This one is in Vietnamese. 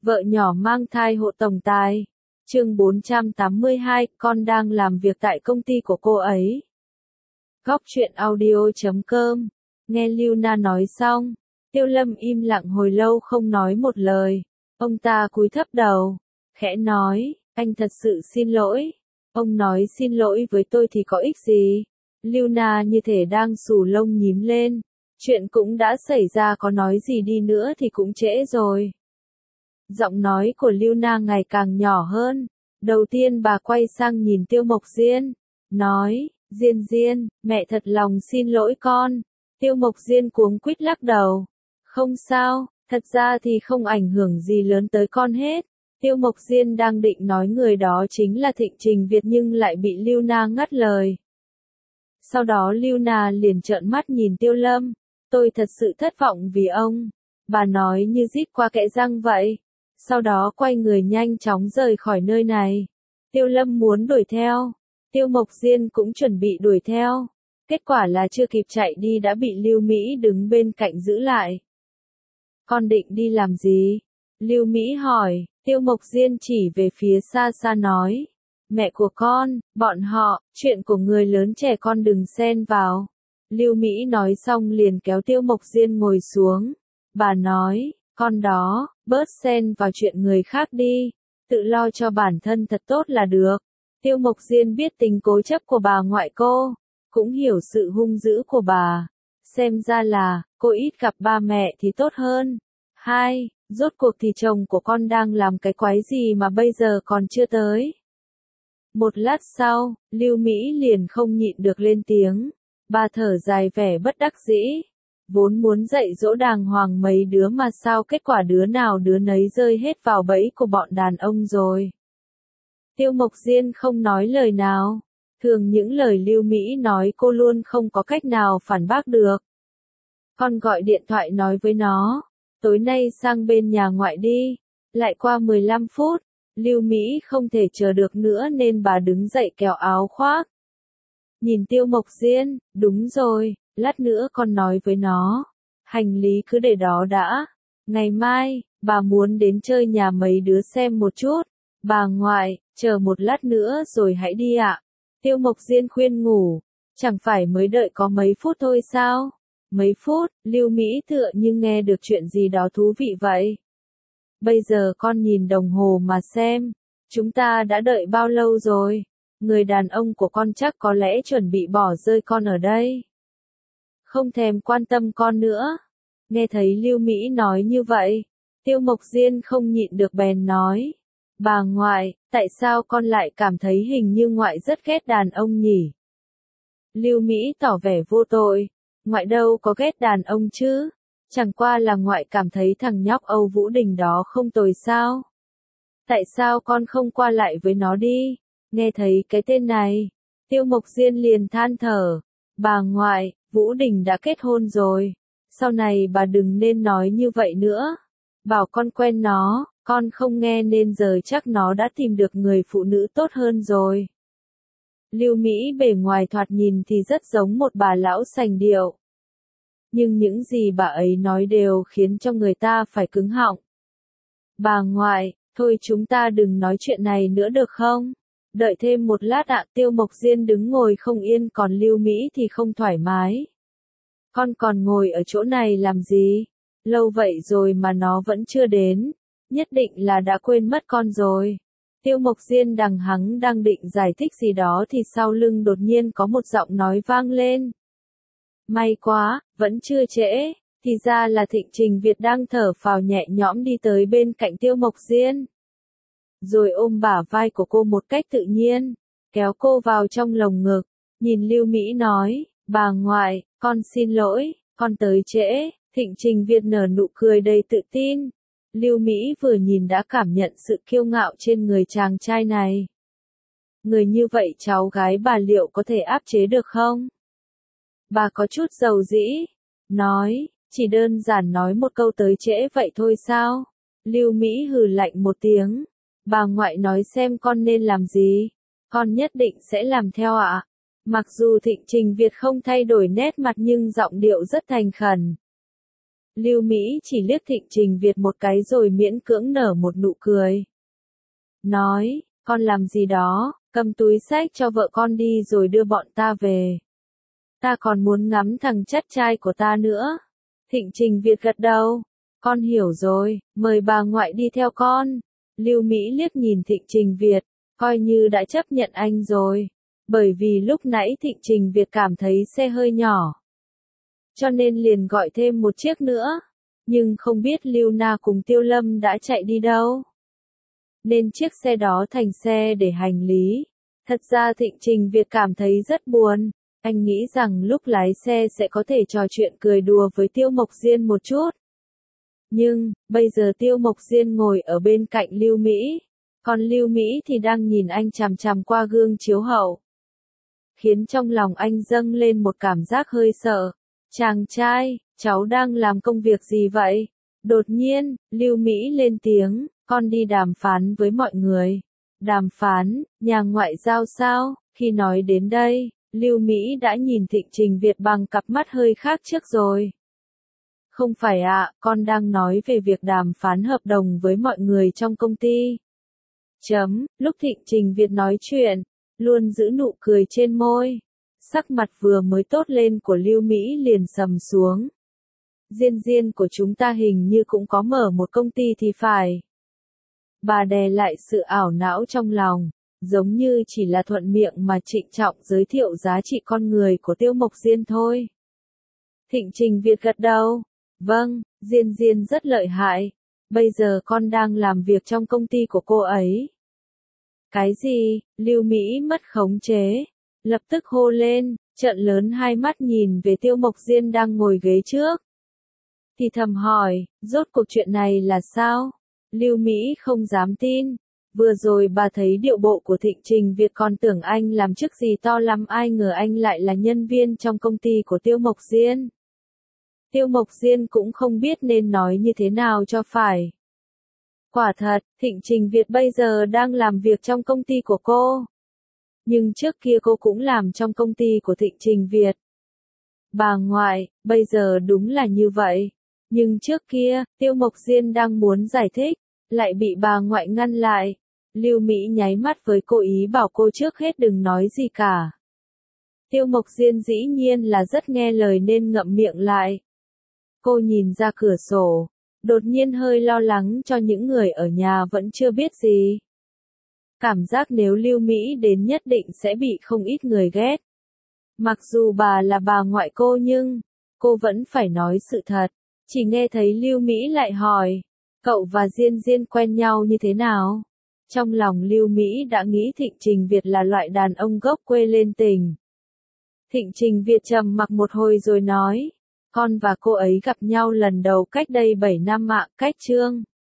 Vợ nhỏ mang thai hộ tổng tài. Chương 482, con đang làm việc tại công ty của cô ấy. Góc truyện audio.com. Nghe Luna nói xong, Tiêu Lâm im lặng hồi lâu không nói một lời. Ông ta cúi thấp đầu, khẽ nói, anh thật sự xin lỗi. Ông nói xin lỗi với tôi thì có ích gì? Luna như thể đang xù lông nhím lên. Chuyện cũng đã xảy ra, có nói gì đi nữa thì cũng trễ rồi. Giọng nói của Luna ngày càng nhỏ hơn. Đầu tiên bà quay sang nhìn Tiêu Mộc Diên, nói, Diên, mẹ thật lòng xin lỗi con. Tiêu Mộc Diên cuống quýt lắc đầu. Không sao, thật ra thì không ảnh hưởng gì lớn tới con hết. Tiêu Mộc Diên đang định nói người đó chính là Thịnh Trình Việt nhưng lại bị Luna ngắt lời. Sau đó Luna liền trợn mắt nhìn Tiêu Lâm. Tôi thật sự thất vọng vì ông. Bà nói như rít qua kẽ răng vậy. Sau đó quay người nhanh chóng rời khỏi nơi này. Tiêu Lâm muốn đuổi theo. Tiêu Mộc Diên cũng chuẩn bị đuổi theo. Kết quả là chưa kịp chạy đi đã bị Lưu Mỹ đứng bên cạnh giữ lại. Con định đi làm gì? Lưu Mỹ hỏi. Tiêu Mộc Diên chỉ về phía xa xa nói. Mẹ của con, bọn họ, chuyện của người lớn trẻ con đừng xen vào. Lưu Mỹ nói xong liền kéo Tiêu Mộc Diên ngồi xuống. Bà nói, con đó, bớt xen vào chuyện người khác đi. Tự lo cho bản thân thật tốt là được. Tiêu Mộc Diên biết tính cố chấp của bà ngoại cô, cũng hiểu sự hung dữ của bà. Xem ra là, cô ít gặp ba mẹ thì tốt hơn. Hai, rốt cuộc thì chồng của con đang làm cái quái gì mà bây giờ còn chưa tới. Một lát sau, Lưu Mỹ liền không nhịn được lên tiếng. Bà thở dài vẻ bất đắc dĩ. Vốn muốn dạy dỗ đàng hoàng mấy đứa mà sao kết quả đứa nào đứa nấy rơi hết vào bẫy của bọn đàn ông rồi. Tiêu Mộc Diên không nói lời nào. Thường những lời Lưu Mỹ nói cô luôn không có cách nào phản bác được. Con gọi điện thoại nói với nó. Tối nay sang bên nhà ngoại đi. Lại qua 15 phút. Lưu Mỹ không thể chờ được nữa nên bà đứng dậy kéo áo khoác. Nhìn Tiêu Mộc Diên, đúng rồi, lát nữa con nói với nó. Hành lý cứ để đó đã. Ngày mai, bà muốn đến chơi nhà mấy đứa xem một chút. Bà ngoại, chờ một lát nữa rồi hãy đi ạ. Tiêu Mộc Diên khuyên ngủ. Chẳng phải mới đợi có mấy phút thôi sao? Mấy phút, Lưu Mỹ tựa như nghe được chuyện gì đó thú vị vậy. Bây giờ con nhìn đồng hồ mà xem. Chúng ta đã đợi bao lâu rồi? Người đàn ông của con chắc có lẽ chuẩn bị bỏ rơi con ở đây. Không thèm quan tâm con nữa. Nghe thấy Lưu Mỹ nói như vậy, Tiêu Mộc Diên không nhịn được bèn nói. Bà ngoại, tại sao con lại cảm thấy hình như ngoại rất ghét đàn ông nhỉ? Lưu Mỹ tỏ vẻ vô tội. Ngoại đâu có ghét đàn ông chứ? Chẳng qua là ngoại cảm thấy thằng nhóc Âu Vũ Đình đó không tồi sao? Tại sao con không qua lại với nó đi? Nghe thấy cái tên này, Tiêu Mộc Diên liền than thở. Bà ngoại, Vũ Đình đã kết hôn rồi. Sau này bà đừng nên nói như vậy nữa. Bảo con quen nó, con không nghe nên giờ chắc nó đã tìm được người phụ nữ tốt hơn rồi. Lưu Mỹ bề ngoài thoạt nhìn thì rất giống một bà lão sành điệu. Nhưng những gì bà ấy nói đều khiến cho người ta phải cứng họng. Bà ngoại, thôi chúng ta đừng nói chuyện này nữa được không? Đợi thêm một lát ạ. Tiêu Mộc Diên đứng ngồi không yên còn Lưu Mỹ thì không thoải mái. Con còn ngồi ở chỗ này làm gì? Lâu vậy rồi mà nó vẫn chưa đến. Nhất định là đã quên mất con rồi. Tiêu Mộc Diên đằng hắng đang định giải thích gì đó thì sau lưng đột nhiên có một giọng nói vang lên. May quá, vẫn chưa trễ. Thì ra là Thịnh Trình Việt đang thở phào nhẹ nhõm đi tới bên cạnh Tiêu Mộc Diên. Rồi ôm bả vai của cô một cách tự nhiên, kéo cô vào trong lồng ngực, nhìn Lưu Mỹ nói, bà ngoại, con xin lỗi, con tới trễ. Thịnh Trình Việt nở nụ cười đầy tự tin. Lưu Mỹ vừa nhìn đã cảm nhận sự kiêu ngạo trên người chàng trai này. Người như vậy cháu gái bà liệu có thể áp chế được không? Bà có chút dầu dĩ, nói, chỉ đơn giản nói một câu tới trễ vậy thôi sao? Lưu Mỹ hừ lạnh một tiếng. Bà ngoại nói xem con nên làm gì? Con nhất định sẽ làm theo ạ. Mặc dù Thịnh Trình Việt không thay đổi nét mặt nhưng giọng điệu rất thành khẩn. Lưu Mỹ chỉ liếc Thịnh Trình Việt một cái rồi miễn cưỡng nở một nụ cười. Nói, con làm gì đó, cầm túi xách cho vợ con đi rồi đưa bọn ta về. Ta còn muốn ngắm thằng chắt trai của ta nữa. Thịnh Trình Việt gật đầu. Con hiểu rồi, mời bà ngoại đi theo con. Lưu Mỹ liếc nhìn Thịnh Trình Việt, coi như đã chấp nhận anh rồi. Bởi vì lúc nãy Thịnh Trình Việt cảm thấy xe hơi nhỏ. Cho nên liền gọi thêm một chiếc nữa. Nhưng không biết Lưu Na cùng Tiêu Lâm đã chạy đi đâu. Nên chiếc xe đó thành xe để hành lý. Thật ra Thịnh Trình Việt cảm thấy rất buồn. Anh nghĩ rằng lúc lái xe sẽ có thể trò chuyện cười đùa với Tiêu Mộc Diên một chút. Nhưng, bây giờ Tiêu Mộc Diên ngồi ở bên cạnh Lưu Mỹ. Còn Lưu Mỹ thì đang nhìn anh chằm chằm qua gương chiếu hậu. Khiến trong lòng anh dâng lên một cảm giác hơi sợ. Chàng trai, cháu đang làm công việc gì vậy? Đột nhiên, Lưu Mỹ lên tiếng, con đi đàm phán với mọi người. Đàm phán, nhà ngoại giao sao? Khi nói đến đây, Lưu Mỹ đã nhìn Thịnh Trình Việt bằng cặp mắt hơi khác trước rồi. Không phải ạ, con đang nói về việc đàm phán hợp đồng với mọi người trong công ty. Lúc Thịnh Trình Việt nói chuyện, luôn giữ nụ cười trên môi. Sắc mặt vừa mới tốt lên của Lưu Mỹ liền sầm xuống. Diên của chúng ta hình như cũng có mở một công ty thì phải. Bà đè lại sự ảo não trong lòng, giống như chỉ là thuận miệng mà trịnh trọng giới thiệu giá trị con người của Tiêu Mộc Diên thôi. Thịnh Trình Việt gật đầu. Vâng, Diên rất lợi hại. Bây giờ con đang làm việc trong công ty của cô ấy. Cái gì? Lưu Mỹ mất khống chế. Lập tức hô lên, trợn lớn hai mắt nhìn về Tiêu Mộc Diên đang ngồi ghế trước. Thì thầm hỏi, rốt cuộc chuyện này là sao? Lưu Mỹ không dám tin. Vừa rồi bà thấy điệu bộ của Thịnh Trình Việt còn tưởng anh làm chức gì to lắm, ai ngờ anh lại là nhân viên trong công ty của Tiêu Mộc Diên. Tiêu Mộc Diên cũng không biết nên nói như thế nào cho phải. Quả thật, Thịnh Trình Việt bây giờ đang làm việc trong công ty của cô. Nhưng trước kia cô cũng làm trong công ty của Thịnh Trình Việt. Bà ngoại, bây giờ đúng là như vậy. Nhưng trước kia, Tiêu Mộc Diên đang muốn giải thích, lại bị bà ngoại ngăn lại. Lưu Mỹ nháy mắt với cô ý bảo cô trước hết đừng nói gì cả. Tiêu Mộc Diên dĩ nhiên là rất nghe lời nên ngậm miệng lại. Cô nhìn ra cửa sổ, đột nhiên hơi lo lắng cho những người ở nhà vẫn chưa biết gì. Cảm giác nếu Lưu Mỹ đến nhất định sẽ bị không ít người ghét. Mặc dù bà là bà ngoại cô nhưng, cô vẫn phải nói sự thật. Chỉ nghe thấy Lưu Mỹ lại hỏi, cậu và Diên quen nhau như thế nào? Trong lòng Lưu Mỹ đã nghĩ Thịnh Trình Việt là loại đàn ông gốc quê lên tỉnh. Thịnh Trình Việt trầm mặc một hồi rồi nói, con và cô ấy gặp nhau lần đầu cách đây 7 năm ạ, cách Trương.